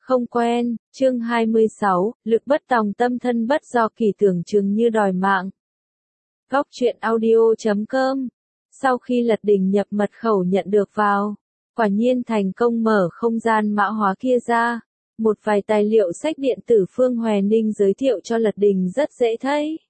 Không quen, chương 26, lực bất tòng tâm thân bất do kỳ tưởng chừng như đòi mạng. Góc truyện audio.com. Sau khi Lật Đình nhập mật khẩu nhận được vào, quả nhiên thành công mở không gian mã hóa kia ra. Một vài tài liệu sách điện tử Phương Hòe Ninh giới thiệu cho Lật Đình rất dễ thấy.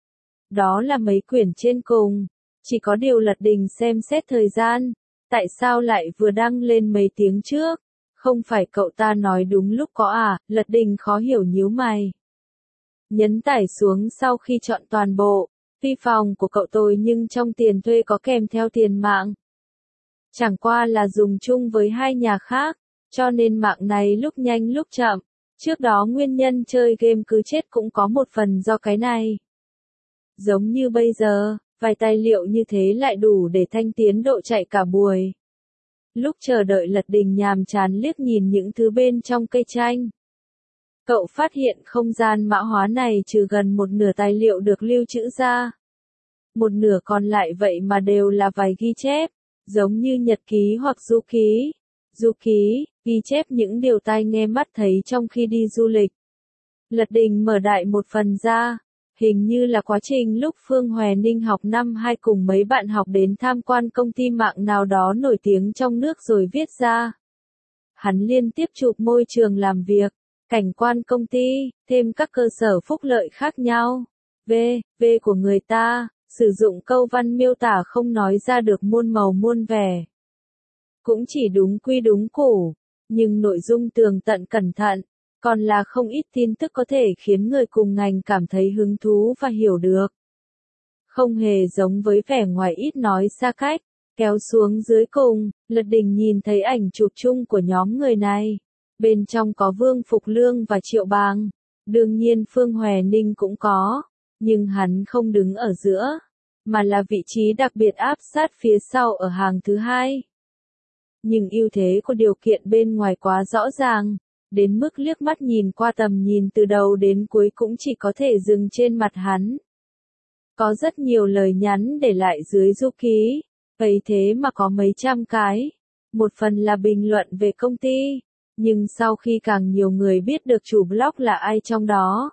Đó là mấy quyển trên cùng. Chỉ có điều Lật Đình xem xét thời gian. Tại sao lại vừa đăng lên mấy tiếng trước? Không phải cậu ta nói đúng lúc có à? Lật Đình khó hiểu nhíu mày. Nhấn tải xuống sau khi chọn toàn bộ. Phi phòng của cậu tôi nhưng trong tiền thuê có kèm theo tiền mạng. Chẳng qua là dùng chung với hai nhà khác, cho nên mạng này lúc nhanh lúc chậm. Trước đó nguyên nhân chơi game cứ chết cũng có một phần do cái này. Giống như bây giờ, vài tài liệu như thế lại đủ để thanh tiến độ chạy cả buổi. Lúc chờ đợi Lật Đình nhàm chán liếc nhìn những thứ bên trong cây tranh. Cậu phát hiện không gian mã hóa này trừ gần một nửa tài liệu được lưu trữ ra. Một nửa còn lại vậy mà đều là vài ghi chép, giống như nhật ký hoặc du ký. Du ký, ghi chép những điều tai nghe mắt thấy trong khi đi du lịch. Lật Đình mở đại một phần ra. Hình như là quá trình lúc Phương Hòe Ninh học năm 2 cùng mấy bạn học đến tham quan công ty mạng nào đó nổi tiếng trong nước rồi viết ra. Hắn liên tiếp chụp môi trường làm việc, cảnh quan công ty, thêm các cơ sở phúc lợi khác nhau. V của người ta, sử dụng câu văn miêu tả không nói ra được muôn màu muôn vẻ. Cũng chỉ đúng quy đúng củ, nhưng nội dung tường tận cẩn thận. Còn là không ít tin tức có thể khiến người cùng ngành cảm thấy hứng thú và hiểu được. Không hề giống với vẻ ngoài ít nói xa cách, kéo xuống dưới cùng, Lật Đình nhìn thấy ảnh chụp chung của nhóm người này. Bên trong có Vương Phục Lương và Triệu Bàng. Đương nhiên Phương Hòe Ninh cũng có, nhưng hắn không đứng ở giữa, mà là vị trí đặc biệt áp sát phía sau ở hàng thứ hai. Nhưng ưu thế của điều kiện bên ngoài quá rõ ràng. Đến mức liếc mắt nhìn qua tầm nhìn từ đầu đến cuối cũng chỉ có thể dừng trên mặt hắn. Có rất nhiều lời nhắn để lại dưới du ký, vậy thế mà có mấy trăm cái. Một phần là bình luận về công ty, nhưng sau khi càng nhiều người biết được chủ blog là ai trong đó,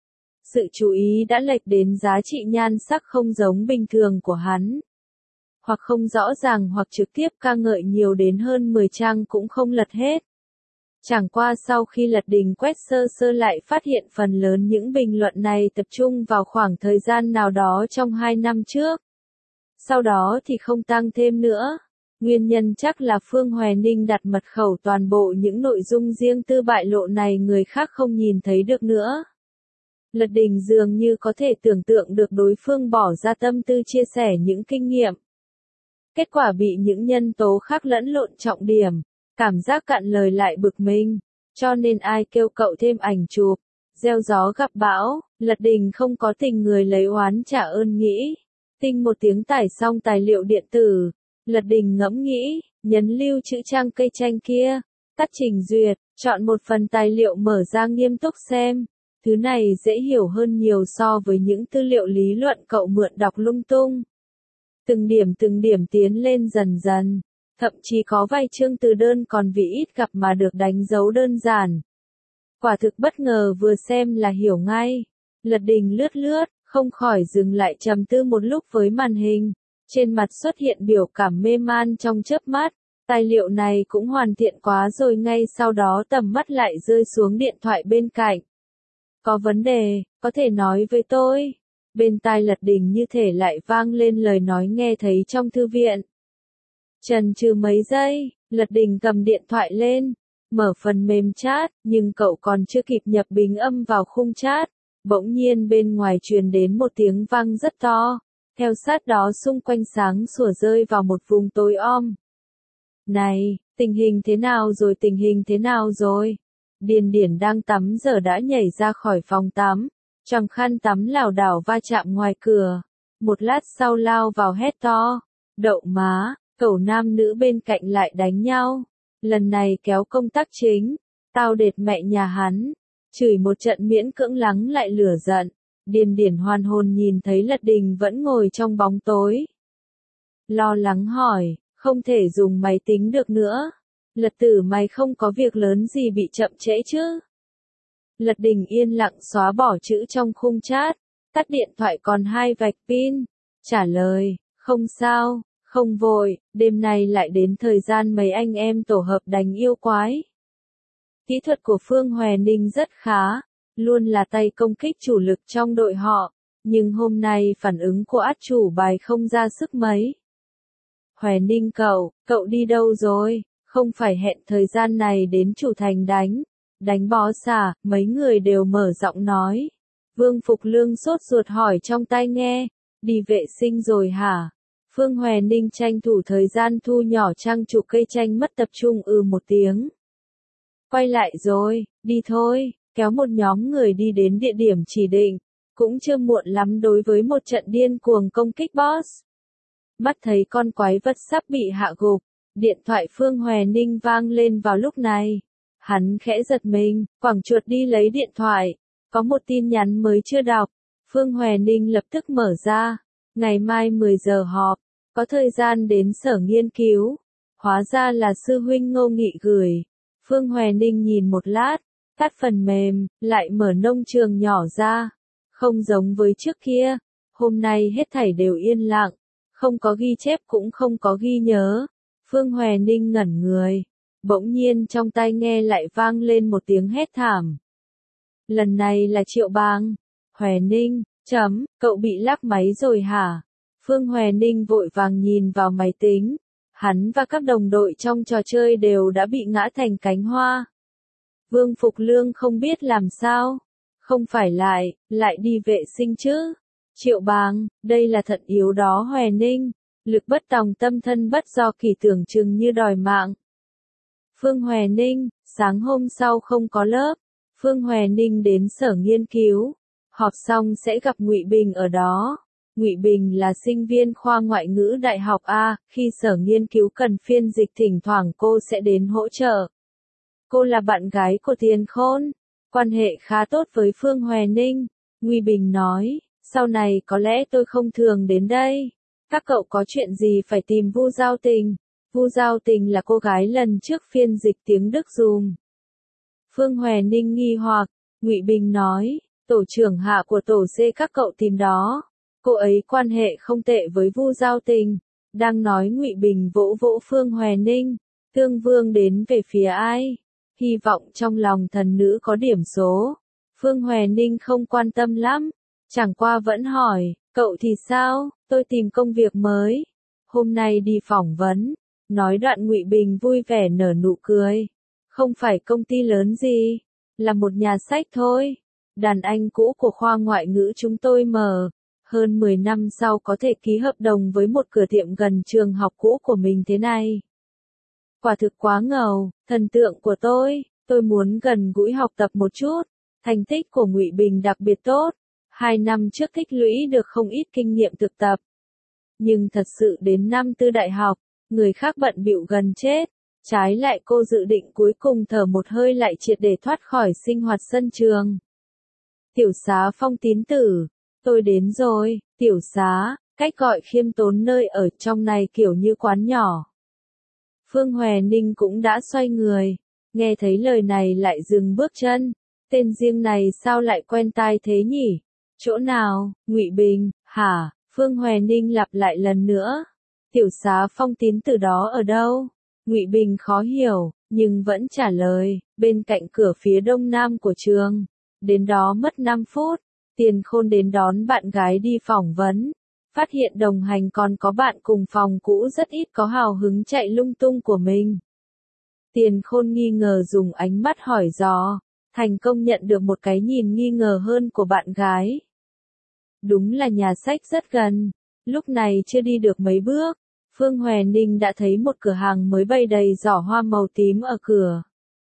sự chú ý đã lệch đến giá trị nhan sắc không giống bình thường của hắn. Hoặc không rõ ràng hoặc trực tiếp ca ngợi nhiều đến hơn 10 trang cũng không lật hết. Chẳng qua sau khi Lật Đình quét sơ sơ lại phát hiện phần lớn những bình luận này tập trung vào khoảng thời gian nào đó trong 2 năm trước. Sau đó thì không tăng thêm nữa. Nguyên nhân chắc là Phương Hòe Ninh đặt mật khẩu toàn bộ những nội dung riêng tư bại lộ này người khác không nhìn thấy được nữa. Lật Đình dường như có thể tưởng tượng được đối phương bỏ ra tâm tư chia sẻ những kinh nghiệm. Kết quả bị những nhân tố khác lẫn lộn trọng điểm. Cảm giác cạn lời lại bực mình, cho nên ai kêu cậu thêm ảnh chụp, gieo gió gặp bão, Lật Đình không có tình người lấy oán trả ơn nghĩ. Tinh một tiếng tải xong tài liệu điện tử, Lật Đình ngẫm nghĩ, nhấn lưu trữ trang cây tranh kia, tắt trình duyệt, chọn một phần tài liệu mở ra nghiêm túc xem. Thứ này dễ hiểu hơn nhiều so với những tư liệu lý luận cậu mượn đọc lung tung. Từng điểm tiến lên dần dần. Thậm chí có vài chương từ đơn còn vì ít gặp mà được đánh dấu đơn giản. Quả thực bất ngờ vừa xem là hiểu ngay. Lật Đình lướt, không khỏi dừng lại trầm tư một lúc với màn hình. Trên mặt xuất hiện biểu cảm mê man trong chớp mắt. Tài liệu này cũng hoàn thiện quá rồi, ngay sau đó tầm mắt lại rơi xuống điện thoại bên cạnh. Có vấn đề, có thể nói với tôi. Bên tai Lật Đình như thể lại vang lên lời nói nghe thấy trong thư viện. Chần chừ mấy giây, Lật Đình cầm điện thoại lên, mở phần mềm chat, nhưng cậu còn chưa kịp nhập bình âm vào khung chat. Bỗng nhiên bên ngoài truyền đến một tiếng vang rất to, theo sát đó xung quanh sáng sủa rơi vào một vùng tối om. Này, tình hình thế nào rồi? Điền Điển đang tắm giờ đã nhảy ra khỏi phòng tắm, choàng khăn tắm lảo đảo va chạm ngoài cửa. Một lát sau lao vào hét to, đậu má. Cậu nam nữ bên cạnh lại đánh nhau. Lần này kéo công tác chính. Tao đệt mẹ nhà hắn. Chửi một trận miễn cưỡng lắng lại lửa giận. Điền Điển hoàn hồn nhìn thấy Lật Đình vẫn ngồi trong bóng tối. Lo lắng hỏi, không thể dùng máy tính được nữa. Lật Tử mày không có việc lớn gì bị chậm trễ chứ? Lật Đình yên lặng xóa bỏ chữ trong khung chat, tắt điện thoại còn 2 vạch pin, trả lời, không sao, không vội, đêm nay lại đến thời gian mấy anh em tổ hợp đánh yêu quái. Kỹ thuật của Phương Hòe Ninh rất khá, luôn là tay công kích chủ lực trong đội họ, nhưng hôm nay phản ứng của át chủ bài không ra sức mấy. Hòe Ninh cậu đi đâu rồi? Không phải hẹn thời gian này đến chủ thành đánh boss à? Mấy người đều mở giọng nói. Vương Phục Lương sốt ruột hỏi trong tai nghe, đi vệ sinh rồi hả? Phương Hòe Ninh tranh thủ thời gian thu nhỏ trang chụp cây tranh mất tập trung một tiếng. Quay lại rồi, đi thôi, kéo một nhóm người đi đến địa điểm chỉ định, cũng chưa muộn lắm đối với một trận điên cuồng công kích boss. Mắt thấy con quái vật sắp bị hạ gục, điện thoại Phương Hòe Ninh vang lên vào lúc này. Hắn khẽ giật mình, quẳng chuột đi lấy điện thoại, có một tin nhắn mới chưa đọc. Phương Hòe Ninh lập tức mở ra, ngày mai 10 giờ họp, có thời gian đến sở nghiên cứu. Hóa ra là sư huynh Ngô Nghị gửi. Phương Hòe Ninh nhìn một lát, tắt phần mềm, lại mở nông trường nhỏ ra. Không giống với trước kia, hôm nay hết thảy đều yên lặng, không có ghi chép cũng không có ghi nhớ. Phương Hòe Ninh ngẩn người, bỗng nhiên trong tai nghe lại vang lên một tiếng hét thảm. Lần này là Triệu Bang. Hòe Ninh, cậu bị lắc máy rồi hả? Phương Hòe Ninh vội vàng nhìn vào máy tính. Hắn và các đồng đội trong trò chơi đều đã bị ngã thành cánh hoa. Vương Phục Lương không biết làm sao. Không phải lại đi vệ sinh chứ. Triệu Bang, đây là thận yếu đó Hòe Ninh. Lực bất tòng tâm thân bất do kỳ tưởng chừng như đòi mạng. Phương Hòe Ninh, sáng hôm sau không có lớp. Phương Hòe Ninh đến sở nghiên cứu. Họp xong sẽ gặp Ngụy Bình ở đó. Ngụy Bình là sinh viên khoa ngoại ngữ đại học A, khi sở nghiên cứu cần phiên dịch thỉnh thoảng cô sẽ đến hỗ trợ. Cô là bạn gái của Tiền Khôn, quan hệ khá tốt với Phương Hòe Ninh. Ngụy Bình nói, sau này có lẽ tôi không thường đến đây. Các cậu có chuyện gì phải tìm Vu Giao Tình. Vu Giao Tình là cô gái lần trước phiên dịch tiếng Đức dùm. Phương Hòe Ninh nghi hoặc, Ngụy Bình nói, tổ trưởng hạ của tổ C các cậu tìm đó. Cô ấy quan hệ không tệ với Vu Giao Tình. Đang nói Ngụy Bình vỗ vỗ Phương Hòe Ninh. Tương Vương đến về phía ai? Hy vọng trong lòng thần nữ có điểm số. Phương Hòe Ninh không quan tâm lắm. Chẳng qua vẫn hỏi, cậu thì sao? Tôi tìm công việc mới. Hôm nay đi phỏng vấn. Nói đoạn Ngụy Bình vui vẻ nở nụ cười. Không phải công ty lớn gì. Là một nhà sách thôi. Đàn anh cũ của khoa ngoại ngữ chúng tôi mở. Hơn 10 năm sau có thể ký hợp đồng với một cửa tiệm gần trường học cũ của mình thế này. Quả thực quá ngầu, thần tượng của tôi muốn gần gũi học tập một chút. Thành tích của Ngụy Bình đặc biệt tốt. 2 năm trước tích lũy được không ít kinh nghiệm thực tập. Nhưng thật sự đến năm tư đại học, người khác bận bịu gần chết. Trái lại cô dự định cuối cùng thở một hơi lại triệt để thoát khỏi sinh hoạt sân trường. Tiểu xá Phong Tín Tử. Tôi đến rồi, tiểu xá, cách gọi khiêm tốn nơi ở trong này kiểu như quán nhỏ. Phương Hòe Ninh cũng đã xoay người, nghe thấy lời này lại dừng bước chân. Tên riêng này sao lại quen tai thế nhỉ? Chỗ nào? Ngụy Bình, hả? Phương Hòe Ninh lặp lại lần nữa. Tiểu xá Phong Tín Tử đó ở đâu? Ngụy Bình khó hiểu, nhưng vẫn trả lời, bên cạnh cửa phía đông nam của trường. Đến đó mất 5 phút. Tiền Khôn đến đón bạn gái đi phỏng vấn. Phát hiện đồng hành còn có bạn cùng phòng cũ rất ít có hào hứng chạy lung tung của mình. Tiền Khôn nghi ngờ dùng ánh mắt hỏi dò. Thành công nhận được một cái nhìn nghi ngờ hơn của bạn gái. Đúng là nhà sách rất gần. Lúc này chưa đi được mấy bước. Phương Hòe Ninh đã thấy một cửa hàng mới bày đầy giỏ hoa màu tím ở cửa.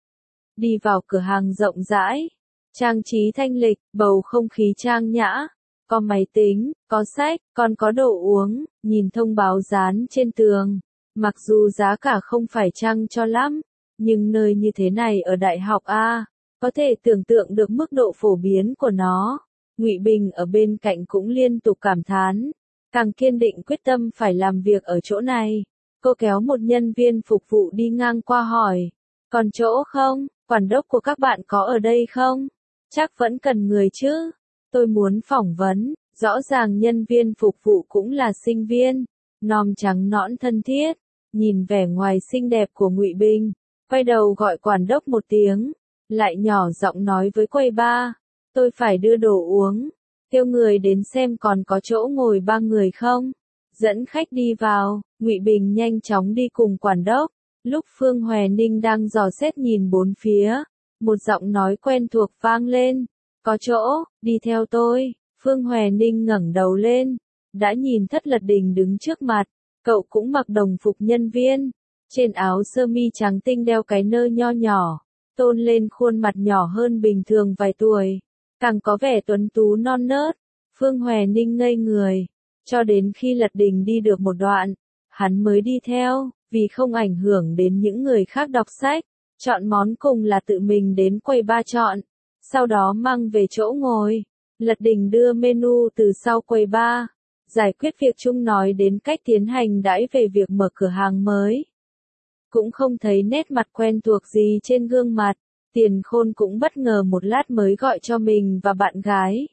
Đi vào cửa hàng rộng rãi. Trang trí thanh lịch, bầu không khí trang nhã, có máy tính, có sách, còn có đồ uống, nhìn thông báo dán trên tường. Mặc dù giá cả không phải chăng cho lắm, nhưng nơi như thế này ở đại học A, có thể tưởng tượng được mức độ phổ biến của nó. Ngụy Bình ở bên cạnh cũng liên tục cảm thán, càng kiên định quyết tâm phải làm việc ở chỗ này. Cô kéo một nhân viên phục vụ đi ngang qua hỏi. Còn chỗ không? Quản đốc của các bạn có ở đây không? Chắc vẫn cần người chứ. Tôi muốn phỏng vấn. Rõ ràng nhân viên phục vụ cũng là sinh viên. Nòm trắng nõn thân thiết. Nhìn vẻ ngoài xinh đẹp của Ngụy Bình. Quay đầu gọi quản đốc một tiếng. Lại nhỏ giọng nói với quầy bar. Tôi phải đưa đồ uống. Kêu người đến xem còn có chỗ ngồi 3 người không. Dẫn khách đi vào. Ngụy Bình nhanh chóng đi cùng quản đốc. Lúc Phương Hòe Ninh đang dò xét nhìn bốn phía, một giọng nói quen thuộc vang lên. Có chỗ, đi theo tôi. Phương Hòe Ninh ngẩng đầu lên, đã nhìn Thất Lật Đình đứng trước mặt. Cậu cũng mặc đồng phục nhân viên, trên áo sơ mi trắng tinh đeo cái nơ nho nhỏ, tôn lên khuôn mặt nhỏ hơn bình thường vài tuổi, càng có vẻ tuấn tú non nớt. Phương Hòe Ninh ngây người, cho đến khi Lật Đình đi được một đoạn, hắn mới đi theo, vì không ảnh hưởng đến những người khác đọc sách. Chọn món cùng là tự mình đến quầy bar chọn, sau đó mang về chỗ ngồi. Lật Đình đưa menu từ sau quầy bar, giải quyết việc chung nói đến cách tiến hành đãi về việc mở cửa hàng mới. Cũng không thấy nét mặt quen thuộc gì trên gương mặt, Tiền Khôn cũng bất ngờ một lát mới gọi cho mình và bạn gái.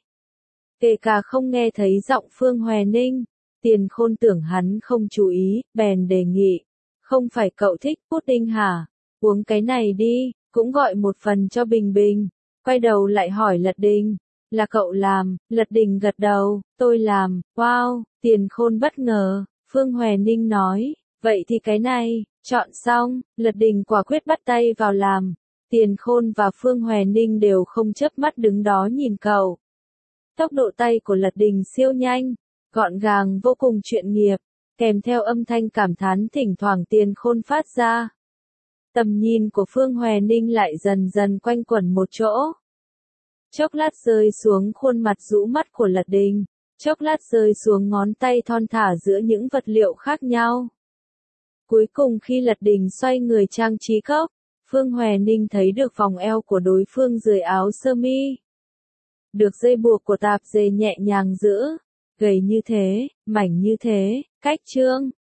Kể cả không nghe thấy giọng Phương Hòe Ninh, Tiền Khôn tưởng hắn không chú ý, bèn đề nghị. Không phải cậu thích pudding hả? Uống cái này đi, cũng gọi một phần cho Bình Bình. Quay đầu lại hỏi Lật Đình. Là cậu làm? Lật Đình gật đầu. Tôi làm. Wow, Tiền Khôn bất ngờ. Phương Hòe Ninh nói. Vậy thì cái này, chọn xong. Lật Đình quả quyết bắt tay vào làm. Tiền Khôn và Phương Hòe Ninh đều không chớp mắt đứng đó nhìn cậu. Tốc độ tay của Lật Đình siêu nhanh, gọn gàng vô cùng chuyên nghiệp, kèm theo âm thanh cảm thán thỉnh thoảng Tiền Khôn phát ra. Tầm nhìn của Phương Hòe Ninh lại dần dần quanh quẩn một chỗ. Chốc lát rơi xuống khuôn mặt rũ mắt của Lật Đình, chốc lát rơi xuống ngón tay thon thả giữa những vật liệu khác nhau. Cuối cùng khi Lật Đình xoay người trang trí cốc, Phương Hòe Ninh thấy được vòng eo của đối phương dưới áo sơ mi. Được dây buộc của tạp dề nhẹ nhàng giữ, gầy như thế, mảnh như thế, cách trương,